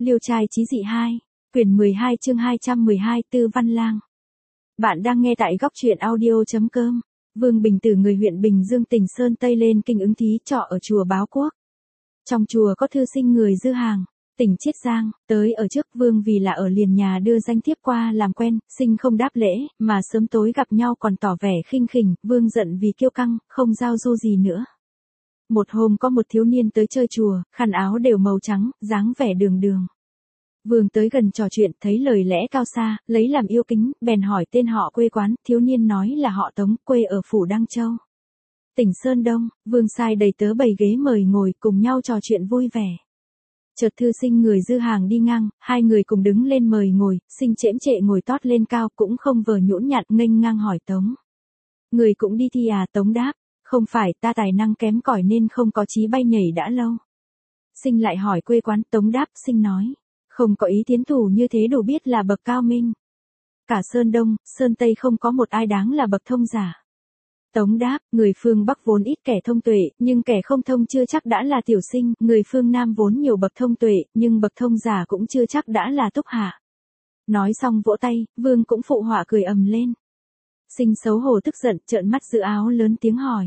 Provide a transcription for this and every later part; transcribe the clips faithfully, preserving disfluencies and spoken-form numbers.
Liêu trai chí dị hai, quyển mười hai chương hai trăm mười hai Tư Văn Lang. Bạn đang nghe tại góc truyện audio.com. Vương Bình Tử người huyện Bình Dương tỉnh Sơn Tây lên kinh ứng thí trọ ở chùa Báo Quốc. Trong chùa có thư sinh người Dư Hàng, tỉnh Chiết Giang, tới ở trước Vương vì là ở liền nhà đưa danh thiếp qua làm quen, sinh không đáp lễ, mà sớm tối gặp nhau còn tỏ vẻ khinh khỉnh, Vương giận vì kiêu căng, không giao du gì nữa. Một hôm có một thiếu niên tới chơi chùa, khăn áo đều màu trắng, dáng vẻ đường đường. Vương tới gần trò chuyện, thấy lời lẽ cao xa, lấy làm yêu kính, bèn hỏi tên họ quê quán, thiếu niên nói là họ Tống, quê ở phủ Đăng Châu, tỉnh Sơn Đông. Vương sai đầy tớ bày ghế mời ngồi, cùng nhau trò chuyện vui vẻ. Chợt thư sinh người Dư Hàng đi ngang, hai người cùng đứng lên mời ngồi, sinh chễm trệ ngồi tót lên cao, cũng không vờ nhũn nhặn, nghênh ngang hỏi Tống: người cũng đi thi à? Tống đáp: không phải, ta tài năng kém cỏi nên không có chí bay nhảy đã lâu. Sinh lại hỏi quê quán, Tống đáp: sinh nói, không có ý tiến thủ như thế đủ biết là bậc cao minh. Cả Sơn Đông, Sơn Tây không có một ai đáng là bậc thông giả. Tống đáp: người phương Bắc vốn ít kẻ thông tuệ, nhưng kẻ không thông chưa chắc đã là tiểu sinh, người phương Nam vốn nhiều bậc thông tuệ, nhưng bậc thông giả cũng chưa chắc đã là túc hạ. Nói xong vỗ tay, Vương cũng phụ họa cười ầm lên. Sinh xấu hổ tức giận, trợn mắt giữ áo lớn tiếng hỏi: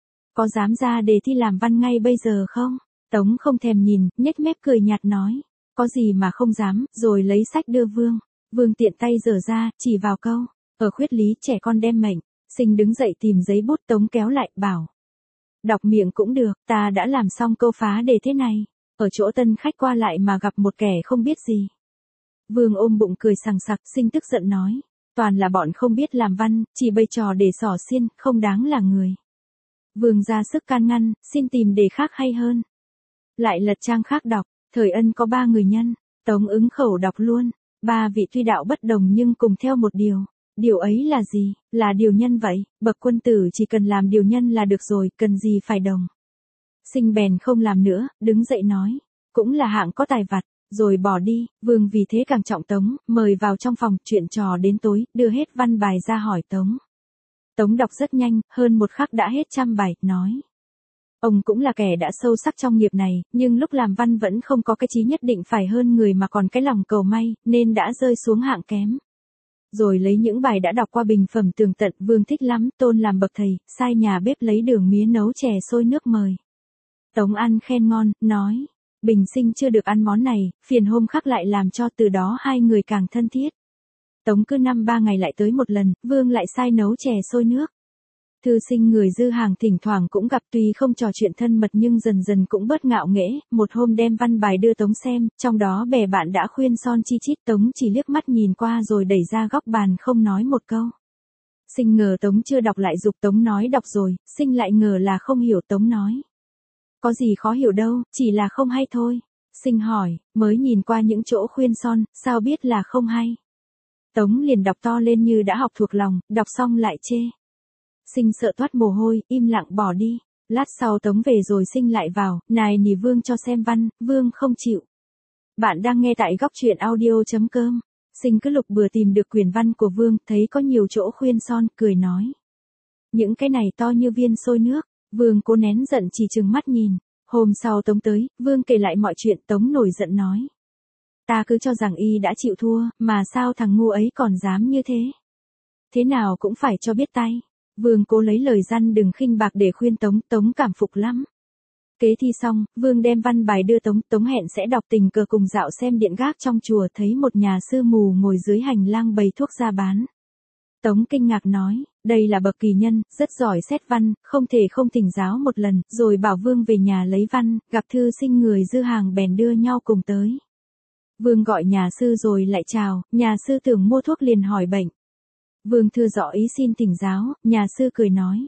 có dám ra đề thi làm văn ngay bây giờ không? Tống không thèm nhìn, nhếch mép cười nhạt nói: có gì mà không dám, rồi lấy sách đưa Vương. Vương tiện tay giở ra, chỉ vào câu: ở khuyết lý trẻ con đem mệnh. Sinh đứng dậy tìm giấy bút, Tống kéo lại, bảo: đọc miệng cũng được, ta đã làm xong câu phá đề thế này. Ở chỗ tân khách qua lại mà gặp một kẻ không biết gì. Vương ôm bụng cười sằng sặc. Sinh tức giận nói: toàn là bọn không biết làm văn, chỉ bày trò để xỏ xiên, không đáng là người. Vương ra sức can ngăn, xin tìm đề khác hay hơn. Lại lật trang khác đọc: thời Ân có ba người nhân. Tống ứng khẩu đọc luôn: ba vị tuy đạo bất đồng nhưng cùng theo một điều. Điều ấy là gì? Là điều nhân vậy, bậc quân tử chỉ cần làm điều nhân là được rồi, cần gì phải đồng. Sinh bèn không làm nữa, đứng dậy nói: cũng là hạng có tài vặt, rồi bỏ đi. Vương vì thế càng trọng Tống, mời vào trong phòng, chuyện trò đến tối, đưa hết văn bài ra hỏi Tống. Tống đọc rất nhanh, hơn một khắc đã hết trăm bài, nói: ông cũng là kẻ đã sâu sắc trong nghiệp này, nhưng lúc làm văn vẫn không có cái chí nhất định phải hơn người mà còn cái lòng cầu may, nên đã rơi xuống hạng kém. Rồi lấy những bài đã đọc qua bình phẩm tường tận, Vương thích lắm, tôn làm bậc thầy, sai nhà bếp lấy đường mía nấu chè sôi nước mời. Tống ăn khen ngon, nói: bình sinh chưa được ăn món này, phiền hôm khác lại làm cho. Từ đó hai người càng thân thiết. Tống cứ năm ba ngày lại tới một lần, Vương lại sai nấu chè sôi nước. Thư sinh người Dư Hàng thỉnh thoảng cũng gặp, tuy không trò chuyện thân mật nhưng dần dần cũng bớt ngạo nghễ. Một hôm đem văn bài đưa Tống xem, trong đó bè bạn đã khuyên son chi chít, Tống chỉ liếc mắt nhìn qua rồi đẩy ra góc bàn không nói một câu. Sinh ngờ Tống chưa đọc lại giục Tống nói đọc rồi, Sinh lại ngờ là không hiểu. Tống nói: có gì khó hiểu đâu, chỉ là không hay thôi. Sinh hỏi: mới nhìn qua những chỗ khuyên son, sao biết là không hay? Tống liền đọc to lên như đã học thuộc lòng, đọc xong lại chê. Sinh sợ toát mồ hôi, im lặng bỏ đi. Lát sau Tống về rồi Sinh lại vào, nài nỉ Vương cho xem văn, Vương không chịu. Bạn đang nghe tại góc truyện audio.com. Sinh cứ lục bừa tìm được quyển văn của Vương, thấy có nhiều chỗ khuyên son, cười nói: những cái này to như viên sôi nước. Vương cố nén giận chỉ trừng mắt nhìn. Hôm sau Tống tới, Vương kể lại mọi chuyện. Tống nổi giận nói: ta cứ cho rằng y đã chịu thua, mà sao thằng ngu ấy còn dám như thế? Thế nào cũng phải cho biết tay. Vương cố lấy lời răn đừng khinh bạc để khuyên Tống, Tống cảm phục lắm. Kế thi xong, Vương đem văn bài đưa Tống, Tống hẹn sẽ đọc, tình cờ cùng dạo xem điện gác trong chùa, thấy một nhà sư mù ngồi dưới hành lang bày thuốc ra bán. Tống kinh ngạc nói: đây là bậc kỳ nhân, rất giỏi xét văn, không thể không thỉnh giáo một lần, rồi bảo Vương về nhà lấy văn. Gặp thư sinh người Dư Hàng bèn đưa nhau cùng tới. Vương gọi nhà sư rồi lại chào, nhà sư tưởng mua thuốc liền hỏi bệnh. Vương thưa rõ ý xin thỉnh giáo. Nhà sư cười nói: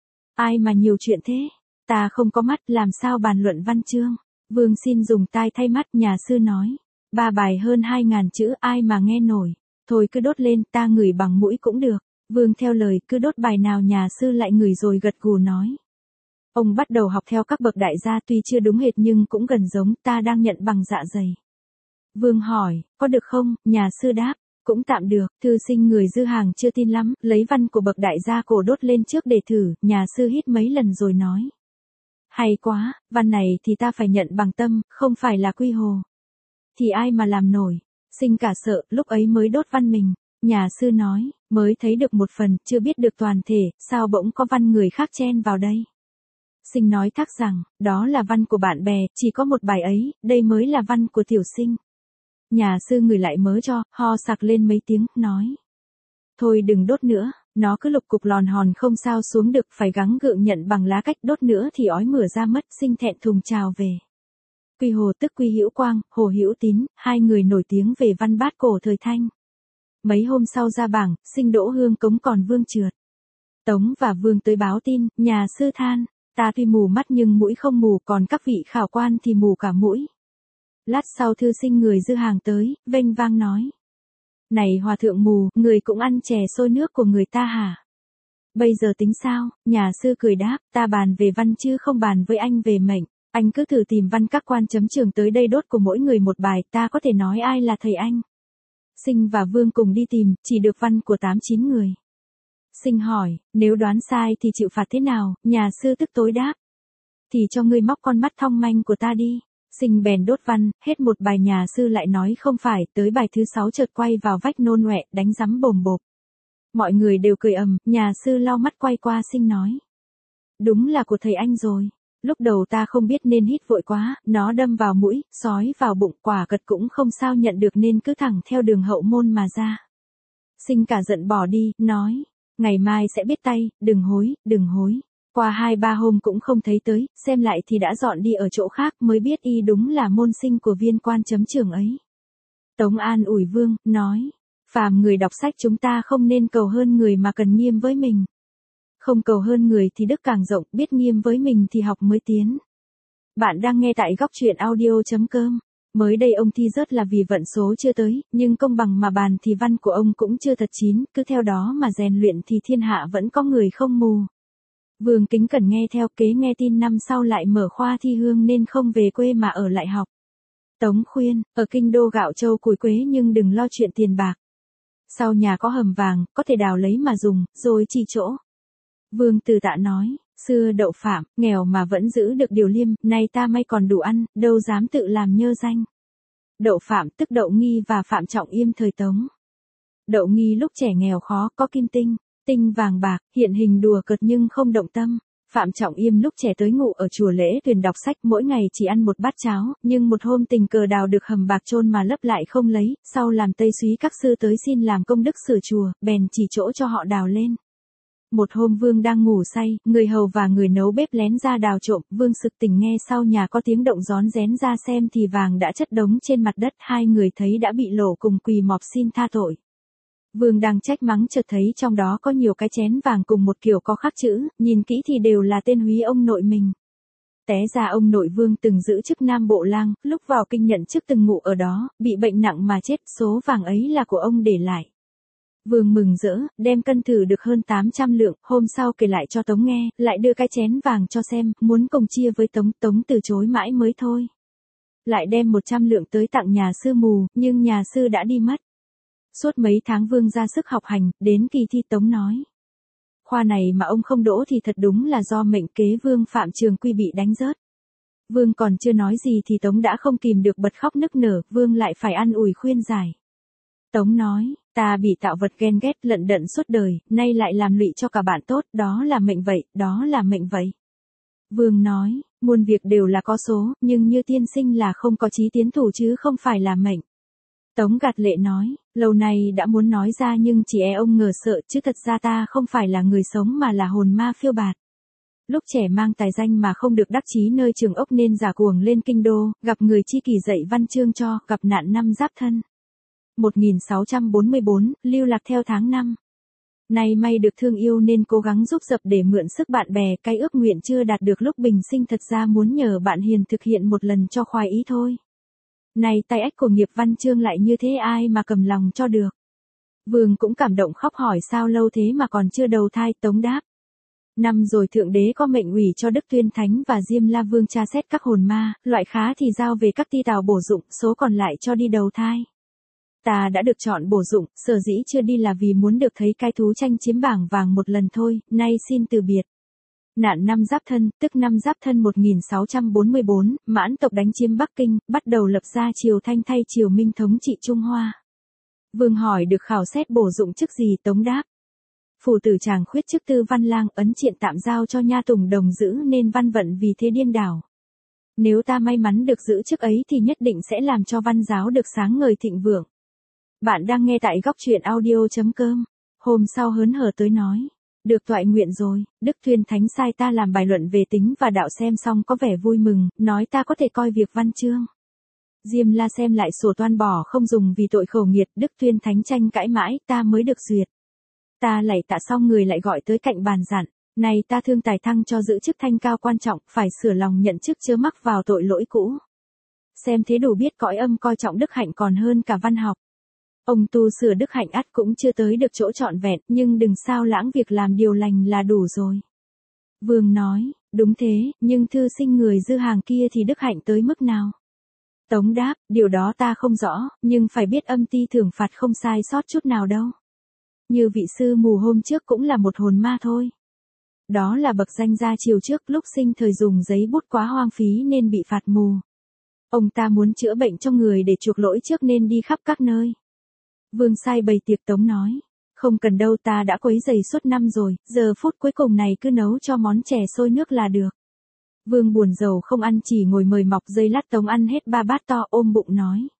ai mà nhiều chuyện thế? Ta không có mắt, làm sao bàn luận văn chương? Vương xin dùng tai thay mắt. Nhà sư nói: ba bài hơn hai ngàn chữ, ai mà nghe nổi? Thôi cứ đốt lên, ta ngửi bằng mũi cũng được. Vương theo lời, cứ đốt bài nào nhà sư lại ngửi rồi gật gù nói: ông bắt đầu học theo các bậc đại gia, tuy chưa đúng hệt nhưng cũng gần giống, ta đang nhận bằng dạ dày. Vương hỏi: có được không? Nhà sư đáp: cũng tạm được. Thư sinh người Dư Hàng chưa tin lắm, lấy văn của bậc đại gia cổ đốt lên trước để thử. Nhà sư hít mấy lần rồi nói: hay quá, văn này thì ta phải nhận bằng tâm, không phải là quy hồ. thì ai mà làm nổi. Sinh cả sợ, lúc ấy mới đốt văn mình. Nhà sư nói, mới thấy được một phần, chưa biết được toàn thể, sao bỗng có văn người khác chen vào đây. Sinh nói thắc rằng, đó là văn của bạn bè, chỉ có một bài ấy, đây mới là văn của tiểu sinh. Nhà sư ngửi lại mớ cho, ho sặc lên mấy tiếng, nói. Thôi đừng đốt nữa, nó cứ lục cục lòn hòn không sao xuống được, phải gắng gượng nhận bằng lá cách, đốt nữa thì ói mửa ra mất. Sinh thẹn thùng chào về. Quy Hồ tức Quy Hữu Quang, Hồ Hữu Tín, hai người nổi tiếng về văn bát cổ thời Thanh. Mấy hôm sau ra bảng, Sinh đỗ hương cống còn Vương trượt. Tống và Vương tới báo tin, nhà sư than, ta tuy mù mắt nhưng mũi không mù, còn các vị khảo quan thì mù cả mũi. Lát sau thư sinh người dư hàng tới, vênh vang nói. Này hòa thượng mù, người cũng ăn chè sôi nước của người ta hả? Bây giờ tính sao? Nhà sư cười đáp, ta bàn về văn chứ không bàn với anh về mệnh. Anh cứ thử tìm văn các quan chấm trường tới đây đốt của mỗi người một bài, ta có thể nói ai là thầy anh. Sinh và Vương cùng đi tìm, chỉ được văn của tám chín người. Sinh hỏi, nếu đoán sai thì chịu phạt thế nào? Nhà sư tức tối đáp. Thì cho ngươi móc con mắt thong manh của ta đi. Sinh bèn đốt văn, hết một bài nhà sư lại nói không phải, tới bài thứ sáu chợt quay vào vách nôn nọe, đánh rắm bồm bộp. Mọi người đều cười ầm, nhà sư lau mắt quay qua Sinh nói. Đúng là của thầy anh rồi. Lúc đầu ta không biết nên hít vội quá, nó đâm vào mũi, sói vào bụng, quả cật cũng không sao nhận được nên cứ thẳng theo đường hậu môn mà ra. Sinh cả giận bỏ đi, nói, ngày mai sẽ biết tay, đừng hối, đừng hối. Qua hai ba hôm cũng không thấy tới, xem lại thì đã dọn đi ở chỗ khác mới biết y đúng là môn sinh của viên quan chấm trường ấy. Tống an ủi Vương, nói, phàm người đọc sách chúng ta không nên cầu hơn người mà cần nghiêm với mình. Không cầu hơn người thì đức càng rộng, biết nghiêm với mình thì học mới tiến. Bạn đang nghe tại góc truyện audio.com. Mới đây ông thi rớt là vì vận số chưa tới, nhưng công bằng mà bàn thì văn của ông cũng chưa thật chín, cứ theo đó mà rèn luyện thì thiên hạ vẫn có người không mù. Vương kính cẩn nghe theo, kế nghe tin năm sau lại mở khoa thi hương nên không về quê mà ở lại học. Tống khuyên, ở kinh đô gạo châu củi quế nhưng đừng lo chuyện tiền bạc. Sau nhà có hầm vàng, có thể đào lấy mà dùng, rồi chi chỗ. Vương từ tạ nói, xưa Đậu Phạm, nghèo mà vẫn giữ được điều liêm, nay ta may còn đủ ăn, đâu dám tự làm nhơ danh. Đậu Phạm tức Đậu Nghi và Phạm Trọng Yêm thời Tống. Đậu Nghi lúc trẻ nghèo khó, có kim tinh, tinh vàng bạc, hiện hình đùa cợt nhưng không động tâm. Phạm Trọng Yêm lúc trẻ tới ngụ ở chùa Lễ Tuyền đọc sách, mỗi ngày chỉ ăn một bát cháo, nhưng một hôm tình cờ đào được hầm bạc chôn mà lấp lại không lấy, sau làm tây súy các sư tới xin làm công đức sửa chùa, bèn chỉ chỗ cho họ đào lên. Một hôm Vương đang ngủ say, người hầu và người nấu bếp lén ra đào trộm, Vương sực tỉnh nghe sau nhà có tiếng động rón rén ra xem thì vàng đã chất đống trên mặt đất, hai người thấy đã bị lộ cùng quỳ mọp xin tha tội. Vương đang trách mắng chợt thấy trong đó có nhiều cái chén vàng cùng một kiểu có khắc chữ, nhìn kỹ thì đều là tên húy ông nội mình. Té ra ông nội Vương từng giữ chức Nam Bộ Lang, lúc vào kinh nhận chức từng ngụ ở đó, bị bệnh nặng mà chết, số vàng ấy là của ông để lại. Vương mừng rỡ, đem cân thử được hơn tám trăm lượng, hôm sau kể lại cho Tống nghe, lại đưa cái chén vàng cho xem, muốn cùng chia với Tống, Tống từ chối mãi mới thôi. Lại đem một trăm lượng tới tặng nhà sư mù, nhưng nhà sư đã đi mất. Suốt mấy tháng Vương ra sức học hành, đến kỳ thi Tống nói. Khoa này mà ông không đỗ thì thật đúng là do mệnh kế Vương Phạm Trường Quy bị đánh rớt. Vương còn chưa nói gì thì Tống đã không kìm được bật khóc nức nở, Vương lại phải an ủi khuyên giải. Tống nói, ta bị tạo vật ghen ghét lận đận suốt đời, nay lại làm lụy cho cả bạn tốt, đó là mệnh vậy, đó là mệnh vậy. Vương nói, muôn việc đều là có số, nhưng như tiên sinh là không có chí tiến thủ chứ không phải là mệnh. Tống gạt lệ nói, lâu nay đã muốn nói ra nhưng chỉ e ông ngờ sợ, chứ thật ra ta không phải là người sống mà là hồn ma phiêu bạt. Lúc trẻ mang tài danh mà không được đắc chí nơi trường ốc nên giả cuồng lên kinh đô, gặp người chi kỷ dạy văn chương cho, gặp nạn năm Giáp Thân. một nghìn sáu trăm bốn mươi bốn, lưu lạc theo tháng năm. Nay may được thương yêu nên cố gắng giúp dập để mượn sức bạn bè, cái ước nguyện chưa đạt được lúc bình sinh thật ra muốn nhờ bạn hiền thực hiện một lần cho khoái ý thôi. Này tay ách của nghiệp văn chương lại như thế ai mà cầm lòng cho được. Vương cũng cảm động khóc hỏi sao lâu thế mà còn chưa đầu thai. Tống đáp. Năm rồi Thượng Đế có mệnh ủy cho Đức Tuyên Thánh và Diêm La Vương tra xét các hồn ma, loại khá thì giao về các ti tào bổ dụng, số còn lại cho đi đầu thai. Ta đã được chọn bổ dụng, sở dĩ chưa đi là vì muốn được thấy cái thú tranh chiếm bảng vàng một lần thôi, nay xin từ biệt. Nạn năm Giáp Thân, tức năm Giáp Thân một nghìn sáu trăm bốn mươi bốn, Mãn tộc đánh chiếm Bắc Kinh, bắt đầu lập ra triều Thanh thay triều Minh thống trị Trung Hoa. Vương hỏi được khảo xét bổ dụng chức gì, Tống đáp. Phủ tử Tràng khuyết chức Tư Văn Lang, ấn triện tạm giao cho Nha Tùng Đồng giữ nên văn vận vì thế điên đảo. Nếu ta may mắn được giữ chức ấy thì nhất định sẽ làm cho văn giáo được sáng ngời thịnh vượng. Bạn đang nghe tại góc truyện audio chấm com. Hôm sau hớn hở tới nói. Được toại nguyện rồi, Đức Tuyên Thánh sai ta làm bài luận về tính và đạo, xem xong có vẻ vui mừng, nói ta có thể coi việc văn chương. Diêm La xem lại sổ toan bỏ không dùng vì tội khẩu nghiệt, Đức Tuyên Thánh tranh cãi mãi, ta mới được duyệt. Ta lạy tạ xong người lại gọi tới cạnh bàn dặn, này ta thương tài thăng cho giữ chức thanh cao quan trọng, phải sửa lòng nhận chức chớ mắc vào tội lỗi cũ. Xem thế đủ biết cõi âm coi trọng đức hạnh còn hơn cả văn học. Ông tu sửa đức hạnh ắt cũng chưa tới được chỗ trọn vẹn, nhưng đừng sao lãng việc làm điều lành là đủ rồi. Vương nói, đúng thế, nhưng thư sinh người dư hàng kia thì đức hạnh tới mức nào? Tống đáp, điều đó ta không rõ, nhưng phải biết âm ty thưởng phạt không sai sót chút nào đâu. Như vị sư mù hôm trước cũng là một hồn ma thôi. Đó là bậc danh gia triều trước, lúc sinh thời dùng giấy bút quá hoang phí nên bị phạt mù. Ông ta muốn chữa bệnh cho người để chuộc lỗi trước nên đi khắp các nơi. Vương sai bày tiệc. Tống nói, không cần đâu, ta đã quấy rầy suốt năm rồi, giờ phút cuối cùng này cứ nấu cho món chè sôi nước là được. Vương buồn rầu không ăn, chỉ ngồi mời mọc dây lát. Tống ăn hết ba bát to, ôm bụng nói.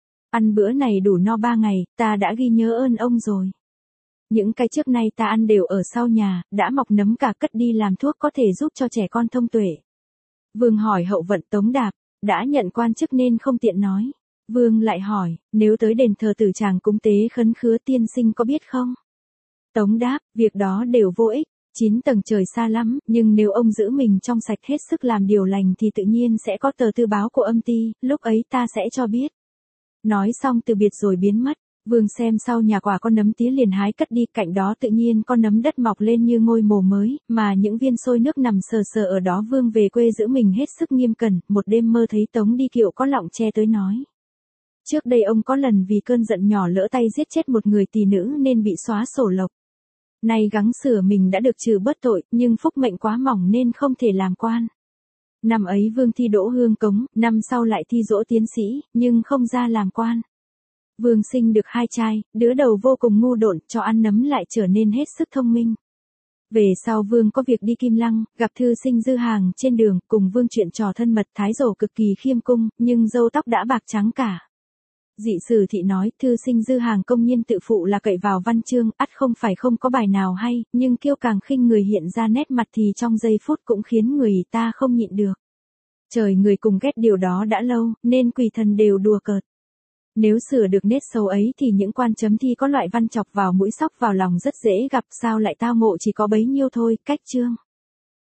Ăn bữa này đủ no ba ngày, ta đã ghi nhớ ơn ông rồi. Những cái trước nay ta ăn đều ở sau nhà, đã mọc nấm cả, cất đi làm thuốc có thể giúp cho trẻ con thông tuệ. Vương hỏi hậu vận. Tống đáp, đã nhận quan chức nên không tiện nói. Vương lại hỏi, nếu tới đền thờ Tử Tràng cúng tế khấn khứa tiên sinh có biết không? Tống đáp, việc đó đều vô ích, chín tầng trời xa lắm, nhưng nếu ông giữ mình trong sạch hết sức làm điều lành thì tự nhiên sẽ có tờ tư báo của âm ty, lúc ấy ta sẽ cho biết. Nói xong từ biệt rồi biến mất. Vương xem sau nhà quả con nấm tía liền hái cất đi, cạnh đó tự nhiên con nấm đất mọc lên như ngôi mồ mới, mà những viên sôi nước nằm sờ sờ ở đó. Vương về quê giữ mình hết sức nghiêm cẩn, một đêm mơ thấy Tống đi kiệu có lọng tre tới nói. Trước đây ông có lần vì cơn giận nhỏ lỡ tay giết chết một người tỳ nữ nên bị xóa sổ lộc. Nay gắng sửa mình đã được trừ bớt tội, nhưng phúc mệnh quá mỏng nên không thể làm quan. Năm ấy Vương thi đỗ hương cống, năm sau lại thi dỗ tiến sĩ, nhưng không ra làm quan. Vương sinh được hai trai, đứa đầu vô cùng ngu độn, cho ăn nấm lại trở nên hết sức thông minh. Về sau Vương có việc đi Kim Lăng, gặp thư sinh dư hàng trên đường, cùng Vương chuyện trò thân mật. Thái Dỗ cực kỳ khiêm cung, nhưng râu tóc đã bạc trắng cả. Dị sử thị nói, thư sinh dư hàng công nhiên tự phụ là cậy vào văn chương, ắt không phải không có bài nào hay, nhưng kiêu càng khinh người hiện ra nét mặt thì trong giây phút cũng khiến người ta không nhịn được. Trời người cùng ghét điều đó đã lâu, nên quỷ thần đều đùa cợt. Nếu sửa được nét xấu ấy thì những quan chấm thi có loại văn chọc vào mũi sóc vào lòng rất dễ gặp, sao lại tao ngộ chỉ có bấy nhiêu thôi. Cách chương